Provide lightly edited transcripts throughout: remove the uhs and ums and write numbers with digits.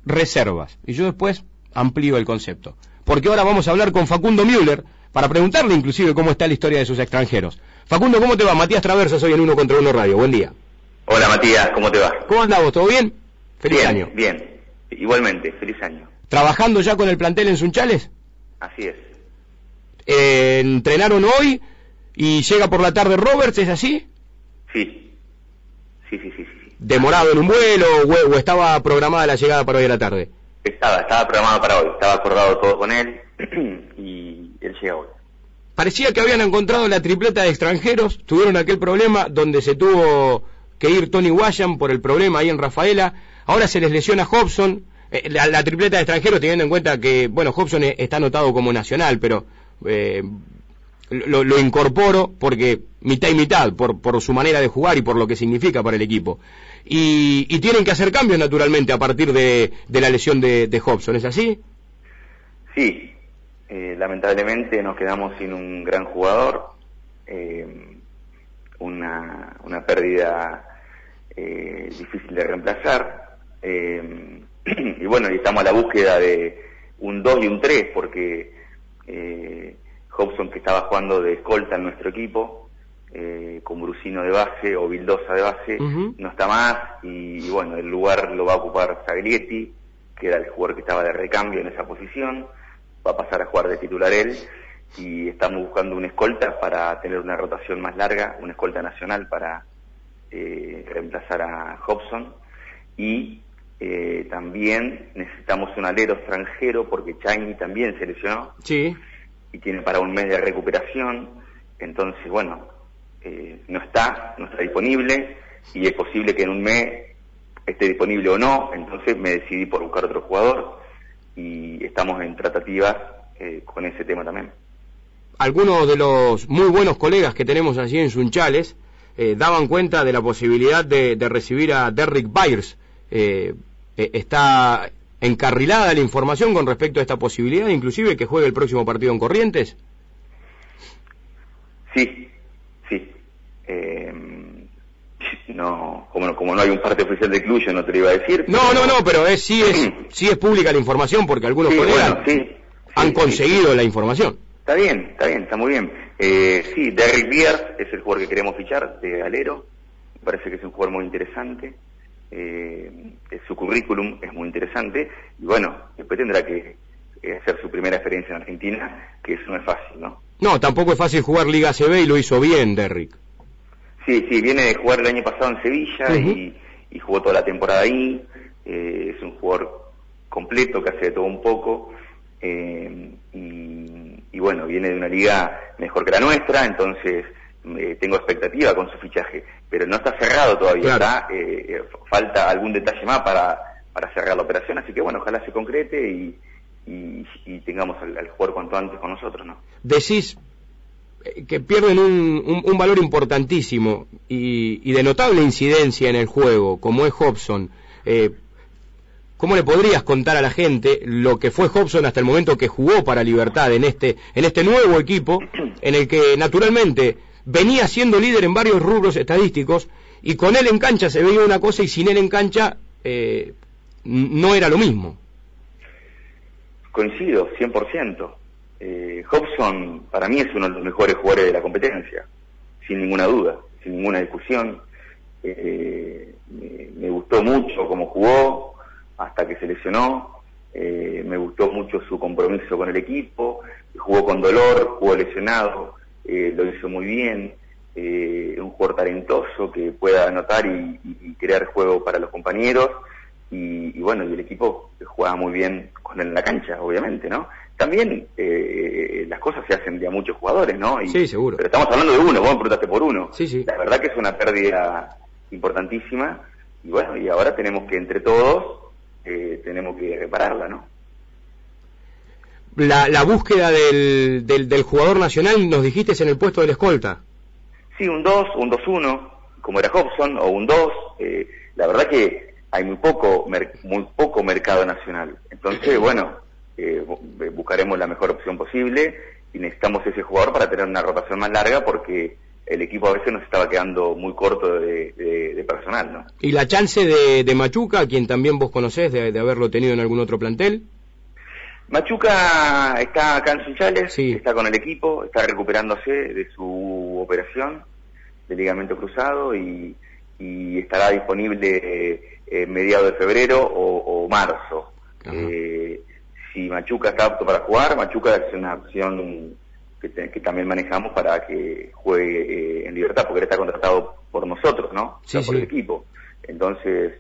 reservas. Y yo después amplío el concepto. Porque ahora vamos a hablar con Facundo Müller para preguntarle inclusive cómo está la historia de sus extranjeros. Facundo, ¿cómo te va? Matías Traversas hoy en 1 contra 1 Radio. Buen día. Hola Matías, ¿cómo te va? ¿Cómo andás vos? ¿Todo bien? Feliz año. Bien, igualmente, feliz año. ¿Trabajando ya con el plantel en Sunchales? Así es. ¿Entrenaron hoy y llega por la tarde Roberts, es así? Sí. ¿Demorado en un vuelo o estaba programada la llegada para hoy a la tarde? Estaba programado para hoy, estaba acordado todo con él y él llega hoy. Parecía que habían encontrado la tripleta de extranjeros, tuvieron aquel problema donde se tuvo que ir Tony Guayam por el problema ahí en Rafaela, ahora se les lesiona Hobson, la tripleta de extranjeros teniendo en cuenta que, bueno, Hobson está anotado como nacional, pero lo incorporo porque mitad y mitad, por su manera de jugar y por lo que significa para el equipo. Y tienen que hacer cambios naturalmente a partir de la lesión de Hobson, ¿es así? Sí, lamentablemente nos quedamos sin un gran jugador, una pérdida difícil de reemplazar, y bueno, y estamos a la búsqueda de un 2 y un 3 porque Hobson, que estaba jugando de escolta en nuestro equipo, con Brusino de base o Vildosa de base, no está más, y bueno, el lugar lo va a ocupar Zaglietti, que era el jugador que estaba de recambio en esa posición, va a pasar a jugar de titular él, y estamos buscando una escolta para tener una rotación más larga, una escolta nacional para reemplazar a Hobson, y también necesitamos un alero extranjero porque Chaini también se lesionó, sí, y tiene para un mes de recuperación, entonces bueno, no está disponible, y es posible que en un mes esté disponible o no, entonces me decidí por buscar otro jugador, y estamos en tratativas con ese tema también. Algunos de los muy buenos colegas que tenemos allí en Sunchales daban cuenta de la posibilidad de recibir a Derrick Byers. ¿Está encarrilada la información con respecto a esta posibilidad, inclusive que juegue el próximo partido en Corrientes? Sí. No, como no hay un parte oficial de club, yo no te lo iba a decir. No, pero sí es pública la información porque algunos colegas han conseguido la información. Está bien, está muy bien. Sí, Derrick Byers es el jugador que queremos fichar de alero. Me parece que es un jugador muy interesante. Su currículum es muy interesante. Y bueno, después tendrá que hacer su primera experiencia en Argentina, que eso no es fácil, ¿no? No, tampoco es fácil jugar Liga ACB y lo hizo bien Derrick. Sí, viene de jugar el año pasado en Sevilla y jugó toda la temporada ahí. Es un jugador completo que hace de todo un poco. Y bueno, viene de una liga mejor que la nuestra, entonces tengo expectativa con su fichaje, pero no está cerrado todavía, claro. Falta algún detalle más para cerrar la operación, así que bueno, ojalá se concrete y tengamos al jugador cuanto antes con nosotros, ¿no? Decís que pierden un valor importantísimo y de notable incidencia en el juego, como es Hobson. ¿Cómo le podrías contar a la gente lo que fue Hobson hasta el momento que jugó para Libertad en este nuevo equipo, en el que naturalmente venía siendo líder en varios rubros estadísticos, y con él en cancha se veía una cosa y sin él en cancha no era lo mismo? Coincido, 100%. Hobson para mí es uno de los mejores jugadores de la competencia, sin ninguna duda, sin ninguna discusión. Me gustó mucho cómo jugó hasta que se lesionó, me gustó mucho su compromiso con el equipo, jugó con dolor, jugó lesionado, lo hizo muy bien, un jugador talentoso que pueda anotar y crear juego para los compañeros, y bueno, y el equipo jugaba muy bien con él en la cancha, obviamente, ¿no? También las cosas se hacen de a muchos jugadores, ¿no? Sí, seguro. Pero estamos hablando de uno, vos me preguntaste por uno. Sí. La verdad que es una pérdida importantísima, y bueno, y ahora tenemos que entre todos tenemos que repararla, ¿no? La búsqueda del jugador nacional, nos dijiste, es en el puesto del escolta. Sí, un 2, un 2-1, como era Hobson, o un 2. La verdad que hay muy poco mercado nacional. Entonces, bueno, buscaremos la mejor opción posible y necesitamos ese jugador para tener una rotación más larga porque el equipo a veces nos estaba quedando muy corto de personal, ¿no? ¿Y la chance de Machuca, a quien también vos conocés de haberlo tenido en algún otro plantel? Machuca está acá en Sunchales, sí. Está con el equipo, está recuperándose de su operación de ligamento cruzado y estará disponible mediados de febrero o marzo. Si Machuca está apto para jugar, Machuca es una opción que también manejamos para que juegue en libertad, porque él está contratado por nosotros, ¿no? Sí, por el equipo. Entonces,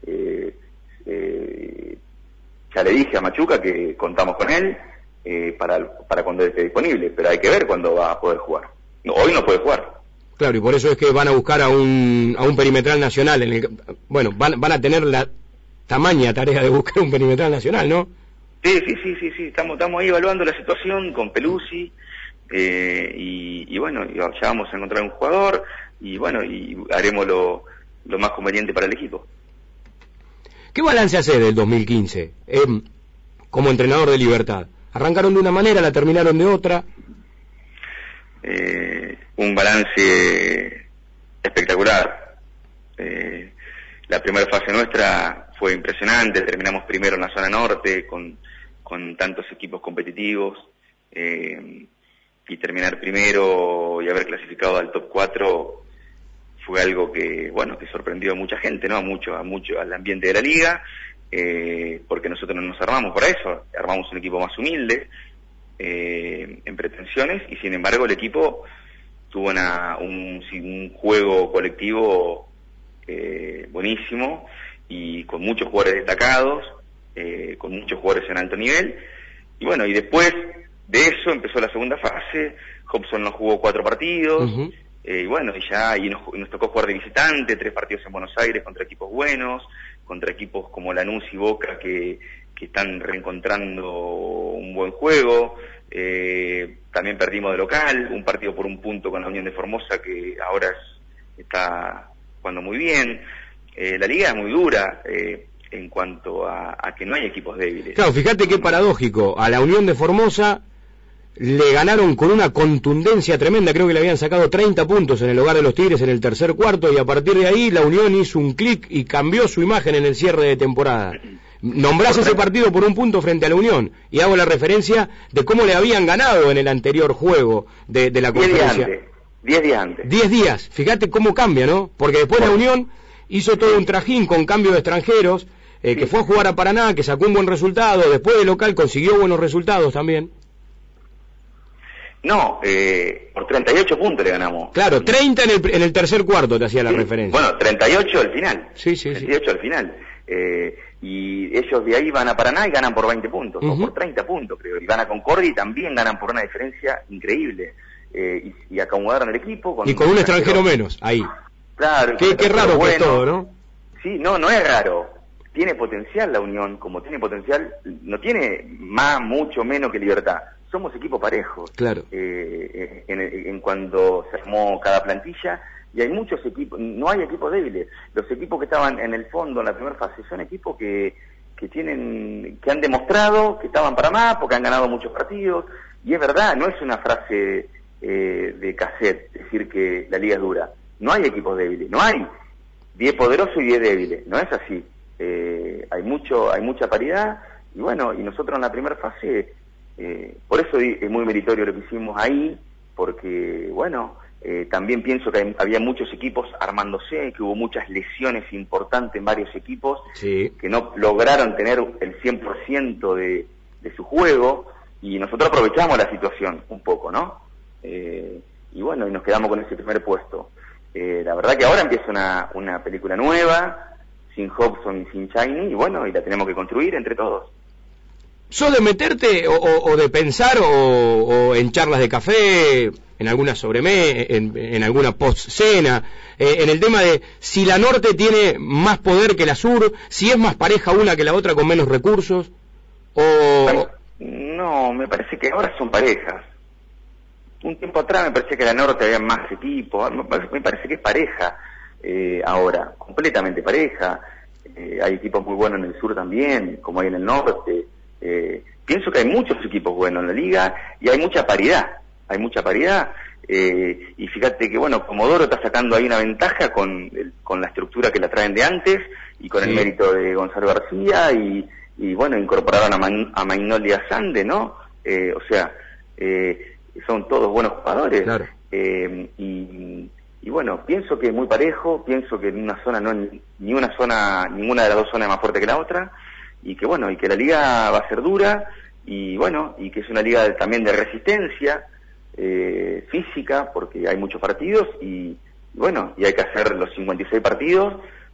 ya le dije a Machuca que contamos con él para cuando esté disponible, pero hay que ver cuándo va a poder jugar. No, hoy no puede jugar. Claro, y por eso es que van a buscar a un perimetral nacional. Bueno, van a tener la tamaña tarea de buscar un perimetral nacional, ¿no? Sí. Estamos ahí evaluando la situación con Pelusi. Y bueno, ya vamos a encontrar un jugador y bueno, y haremos lo más conveniente para el equipo. ¿Qué balance hace del 2015 como entrenador de Libertad? ¿Arrancaron de una manera, la terminaron de otra? Un balance espectacular. La primera fase nuestra fue impresionante, terminamos primero en la zona norte con tantos equipos competitivos. Y terminar primero y haber clasificado al top 4 fue algo que sorprendió a mucha gente, ¿no? A mucho al ambiente de la liga, porque nosotros no nos armamos para eso, armamos un equipo más humilde, en pretensiones, y sin embargo el equipo tuvo un juego colectivo buenísimo, y con muchos jugadores destacados, con muchos jugadores en alto nivel, y bueno, y después de eso empezó la segunda fase. Hobson nos jugó 4 partidos, y bueno, y nos tocó jugar de visitante, 3 partidos en Buenos Aires contra equipos buenos, contra equipos como Lanús y Boca que están reencontrando un buen juego. También perdimos de local, un partido por un punto con la Unión de Formosa, que ahora está jugando muy bien. La liga es muy dura, en cuanto a que no hay equipos débiles. Claro, fíjate qué paradójico, a la Unión de Formosa le ganaron con una contundencia tremenda, creo que le habían sacado 30 puntos en el hogar de los Tigres en el tercer cuarto, y a partir de ahí la Unión hizo un clic y cambió su imagen en el cierre de temporada. Nombrás ese partido por un punto frente a la Unión, y hago la referencia de cómo le habían ganado en el anterior juego de la conferencia. 10 días antes. 10 días, fíjate cómo cambia, ¿no? Porque después la Unión hizo todo un trajín con cambio de extranjeros, que fue a jugar a Paraná, que sacó un buen resultado, después de local consiguió buenos resultados también. No, por 38 puntos le ganamos. Claro, 30 en el tercer cuarto te hacía la referencia. Bueno, 38 al final. Sí. 38 al final. Y ellos de ahí van a Paraná y ganan por 20 puntos, o por 30 puntos creo. Y van a Concordia y también ganan por una diferencia increíble. Y acomodaron el equipo. Y con un extranjero menos, ahí. Claro. Qué raro que es todo, ¿no? Sí, no es raro. Tiene potencial la Unión, como tiene potencial, no tiene mucho menos que Libertad. Somos equipo parejo. Claro. En cuando se armó cada plantilla, y hay muchos equipos, no hay equipos débiles. Los equipos que estaban en el fondo en la primera fase son equipos que han demostrado que estaban para más, porque han ganado muchos partidos, y es verdad, no es una frase de cassette decir que la liga es dura. No hay equipos débiles, no hay 10 poderosos y 10 débiles, no es así. Hay mucha paridad, y bueno, y nosotros en la primera fase, por eso es muy meritorio lo que hicimos ahí, porque bueno, también pienso que había muchos equipos armándose, que hubo muchas lesiones importantes en varios equipos, que no lograron tener el 100% de su juego, y nosotros aprovechamos la situación un poco, ¿no? Y bueno, y nos quedamos con ese primer puesto. La verdad que ahora empieza una película nueva, sin Hobson y sin Chiney, y bueno, y la tenemos que construir entre todos. ¿Sos de meterte o de pensar o en charlas de café, en alguna sobremesa, en alguna post-cena, en el tema de si la norte tiene más poder que la sur, si es más pareja una que la otra con menos recursos? No, me parece que ahora son parejas. Un tiempo atrás me parecía que la norte había más equipos, me parece que es pareja ahora, completamente pareja. Hay equipos muy buenos en el sur también, como hay en el norte. Pienso que hay muchos equipos buenos en la liga y hay mucha paridad. Y fíjate que, bueno, Comodoro está sacando ahí una ventaja con la estructura que la traen de antes y con el mérito de Gonzalo García y bueno, incorporaron a Magnolia Sande, ¿no? O sea, son todos buenos jugadores. Claro. Y bueno, pienso que es muy parejo, pienso que en una zona ninguna de las dos zonas es más fuerte que la otra, y que bueno, y que la liga va a ser dura, y bueno, y que es una liga también de resistencia física, porque hay muchos partidos, y bueno, y hay que hacer los 56 partidos,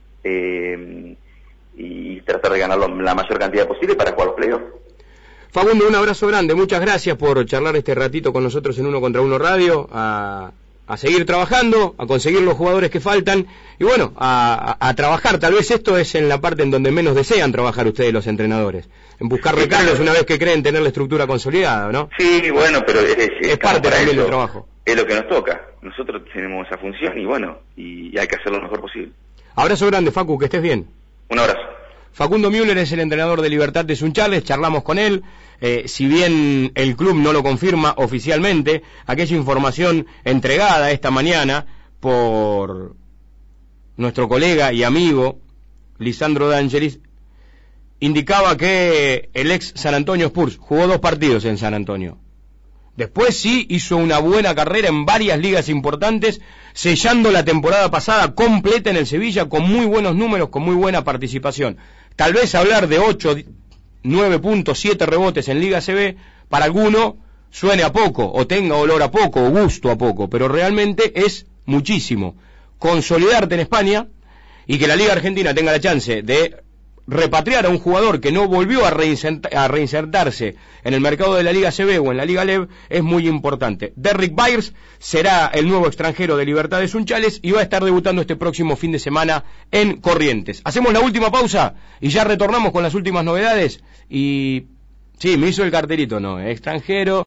y tratar de ganar la mayor cantidad posible para jugar los playoffs. Facundo, un abrazo grande, muchas gracias por charlar este ratito con nosotros en Uno contra Uno Radio, a seguir trabajando, a conseguir los jugadores que faltan y bueno, a trabajar. Tal vez esto es en la parte en donde menos desean trabajar ustedes los entrenadores, en buscar recambios una vez que creen tener la estructura consolidada, ¿no? Sí, bueno, pero es parte también del trabajo. Es lo que nos toca. Nosotros tenemos esa función y bueno, y hay que hacerlo lo mejor posible. Abrazo grande, Facu, que estés bien. Un abrazo. Facundo Müller es el entrenador de Libertad de Sunchales, charlamos con él, si bien el club no lo confirma oficialmente, aquella información entregada esta mañana por nuestro colega y amigo Lisandro D'Angelis indicaba que el ex San Antonio Spurs jugó 2 partidos en San Antonio. Después sí hizo una buena carrera en varias ligas importantes, sellando la temporada pasada completa en el Sevilla con muy buenos números, con muy buena participación. Tal vez hablar de 8, 9 puntos, 7 rebotes en Liga CB, para alguno suene a poco, o tenga olor a poco, o gusto a poco, pero realmente es muchísimo. Consolidarte en España y que la Liga Argentina tenga la chance de repatriar a un jugador que no volvió a reinsertarse en el mercado de la Liga CB o en la Liga LEV es muy importante. Derrick Byers será el nuevo extranjero de Libertad de Sunchales y va a estar debutando este próximo fin de semana en Corrientes. Hacemos la última pausa y ya retornamos con las últimas novedades. Y sí, me hizo el carterito, no, extranjero.